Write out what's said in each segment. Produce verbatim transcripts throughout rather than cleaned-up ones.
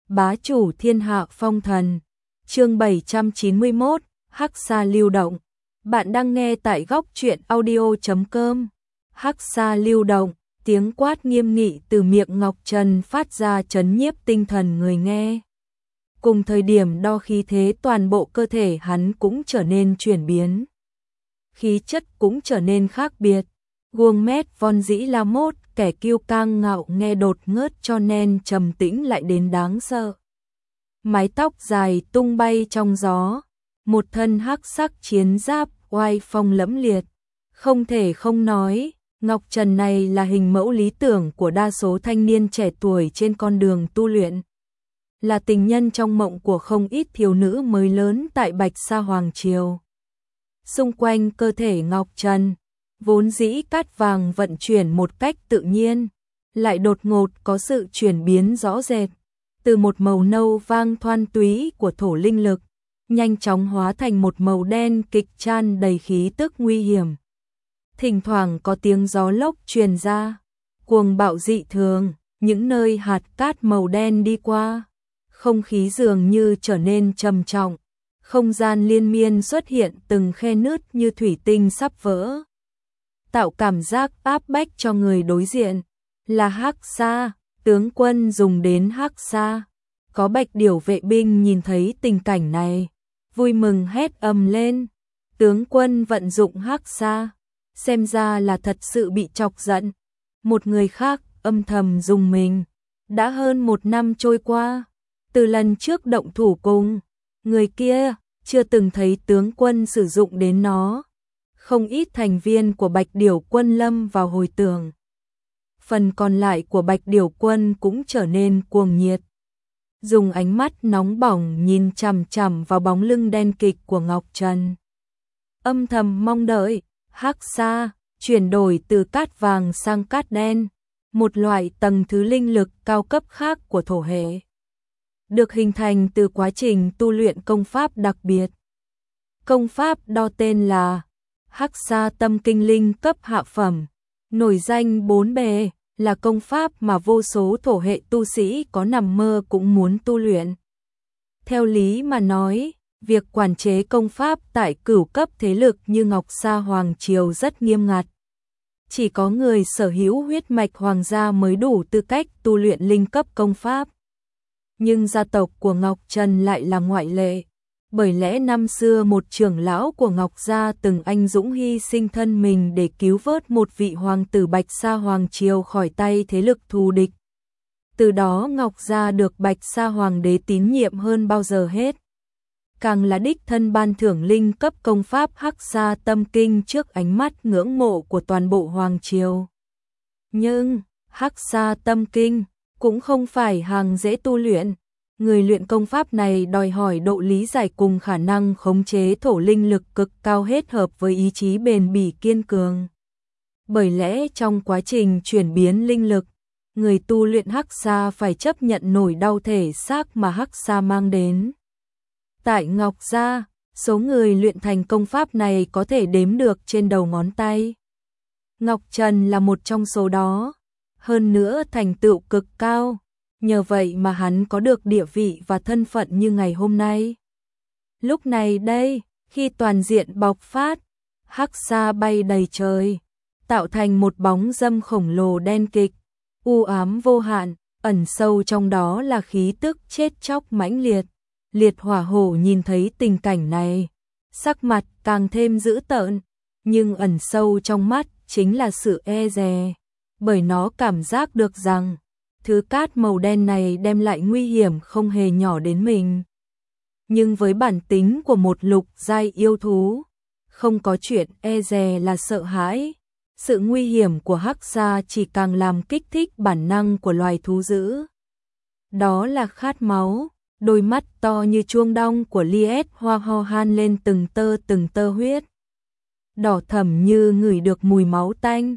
Bá chủ thiên hạ phong thần. Chương bảy trăm chín mươi mốt, Hắc Sa lưu động. Bạn đang nghe tại góc truyện audio chấm com. Hắc Sa lưu động, tiếng quát nghiêm nghị từ miệng Ngọc Trần phát ra chấn nhiếp tinh thần người nghe. Cùng thời điểm đo khí thế toàn bộ cơ thể hắn cũng trở nên chuyển biến. Khí chất cũng trở nên khác biệt. Guông mét von dĩ la mốt, kẻ kiêu căng ngạo nghe đột ngớt cho nên trầm tĩnh lại đến đáng sợ. Mái tóc dài tung bay trong gió, một thân hắc sắc chiến giáp oai phong lẫm liệt. Không thể không nói, Ngọc Trần này là hình mẫu lý tưởng của đa số thanh niên trẻ tuổi trên con đường tu luyện. Là tình nhân trong mộng của không ít thiếu nữ mới lớn tại Bạch Sa Hoàng Triều. Xung quanh cơ thể Ngọc Trần, vốn dĩ cát vàng vận chuyển một cách tự nhiên, lại đột ngột có sự chuyển biến rõ rệt. Từ một màu nâu vang thoăn túy của thổ linh lực, nhanh chóng hóa thành một màu đen kịch tràn đầy khí tức nguy hiểm. Thỉnh thoảng có tiếng gió lốc truyền ra, cuồng bạo dị thường, những nơi hạt cát màu đen đi qua. Không khí dường như trở nên trầm trọng, không gian liên miên xuất hiện từng khe nứt như thủy tinh sắp vỡ. Tạo cảm giác áp bách cho người đối diện, là Hắc Sa, tướng quân dùng đến Hắc Sa. Có Bạch Điểu vệ binh nhìn thấy tình cảnh này, vui mừng hét ầm lên, tướng quân vận dụng Hắc Sa, xem ra là thật sự bị chọc giận. Một người khác âm thầm dùng mình, đã hơn một năm trôi qua, từ lần trước động thủ cùng người kia, chưa từng thấy tướng quân sử dụng đến nó. Không ít thành viên của Bạch Điểu quân lâm vào hồi tưởng. Phần còn lại của Bạch Điểu quân cũng trở nên cuồng nhiệt. Dùng ánh mắt nóng bỏng nhìn chằm chằm vào bóng lưng đen kịch của Ngọc Trần. Âm thầm mong đợi, Hắc Sa chuyển đổi từ cát vàng sang cát đen, một loại tầng thứ linh lực cao cấp khác của thổ hệ. Được hình thành từ quá trình tu luyện công pháp đặc biệt. Công pháp đo tên là Hắc Sa Tâm Kinh Linh cấp hạ phẩm, nổi danh bốn bề, là công pháp mà vô số thổ hệ tu sĩ có nằm mơ cũng muốn tu luyện. Theo lý mà nói, việc quản chế công pháp tại cửu cấp thế lực như Ngọc Sa Hoàng Triều rất nghiêm ngặt. Chỉ có người sở hữu huyết mạch hoàng gia mới đủ tư cách tu luyện linh cấp công pháp. Nhưng gia tộc của Ngọc Trần lại là ngoại lệ. Bởi lẽ năm xưa một trưởng lão của Ngọc Gia từng anh dũng hy sinh thân mình để cứu vớt một vị hoàng tử Bạch Sa Hoàng Triều khỏi tay thế lực thù địch. Từ đó Ngọc Gia được Bạch Sa Hoàng đế tín nhiệm hơn bao giờ hết. Càng là đích thân ban thưởng linh cấp công pháp Hắc Sa Tâm Kinh trước ánh mắt ngưỡng mộ của toàn bộ Hoàng Triều. Nhưng, Hắc Sa Tâm Kinh cũng không phải hàng dễ tu luyện. Người luyện công pháp này đòi hỏi độ lý giải cùng khả năng khống chế thổ linh lực cực cao hết hợp với ý chí bền bỉ kiên cường. Bởi lẽ trong quá trình chuyển biến linh lực, người tu luyện Hắc Sa phải chấp nhận nổi đau thể xác mà Hắc Sa mang đến. Tại Ngọc Gia, số người luyện thành công pháp này có thể đếm được trên đầu ngón tay. Ngọc Trần là một trong số đó, hơn nữa thành tựu cực cao. Nhờ vậy mà hắn có được địa vị và thân phận như ngày hôm nay. Lúc này đây, khi toàn diện bộc phát, Hắc Sa bay đầy trời, tạo thành một bóng dâm khổng lồ đen kịch, u ám vô hạn, ẩn sâu trong đó là khí tức chết chóc mãnh liệt. Liệt Hỏa Hổ nhìn thấy tình cảnh này, sắc mặt càng thêm dữ tợn, nhưng ẩn sâu trong mắt chính là sự e dè, bởi nó cảm giác được rằng thứ cát màu đen này đem lại nguy hiểm không hề nhỏ đến mình. Nhưng với bản tính của một lục giai yêu thú, không có chuyện e dè là sợ hãi. Sự nguy hiểm của Hắc Sa chỉ càng làm kích thích bản năng của loài thú dữ. Đó là khát máu, đôi mắt to như chuông đong của Liet Hoa ho han lên từng tơ từng tơ huyết. Đỏ thẫm như ngửi được mùi máu tanh.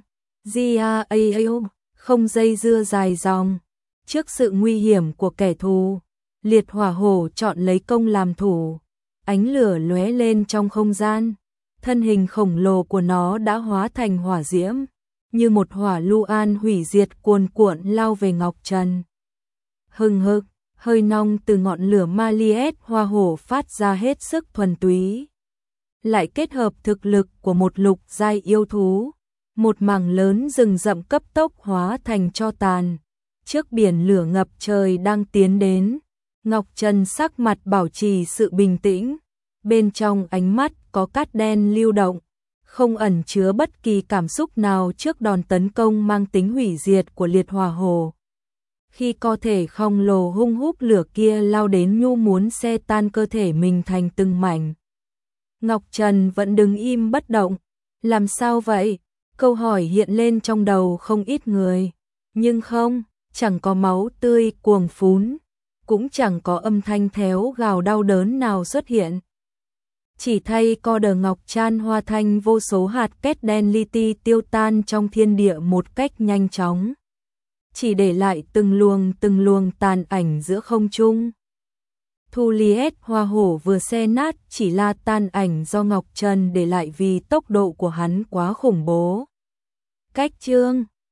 Giao không dây dưa dài dòng. Trước sự nguy hiểm của kẻ thù, Liệt Hỏa Hổ chọn lấy công làm thủ. Ánh lửa lóe lên trong không gian, thân hình khổng lồ của nó đã hóa thành hỏa diễm, như một hỏa lưu an hủy diệt cuồn cuộn lao về Ngọc Trần. Hừng hực, hơi nong từ ngọn lửa Maliet hoa hổ phát ra hết sức thuần túy. Lại kết hợp thực lực của một lục giai yêu thú, một mảng lớn rừng rậm cấp tốc hóa thành tro tàn. Trước biển lửa ngập trời đang tiến đến, Ngọc Trần sắc mặt bảo trì sự bình tĩnh, bên trong ánh mắt có cát đen lưu động, không ẩn chứa bất kỳ cảm xúc nào trước đòn tấn công mang tính hủy diệt của liệt hỏa hồ. Khi cơ thể khổng lồ hung húc lửa kia lao đến nhu muốn xé tan cơ thể mình thành từng mảnh. Ngọc Trần vẫn đứng im bất động. Làm sao vậy? Câu hỏi hiện lên trong đầu không ít người. Nhưng không, chẳng có máu tươi cuồng phún, cũng chẳng có âm thanh théo gào đau đớn nào xuất hiện. Chỉ thay co đờ ngọc chan hoa thanh vô số hạt két đen li ti tiêu tan trong thiên địa một cách nhanh chóng. Chỉ để lại từng luồng từng luồng tàn ảnh giữa không trung. Thu Liet hoa hổ vừa xé nát chỉ là tan ảnh do Ngọc Trần để lại vì tốc độ của hắn quá khủng bố. Cách chương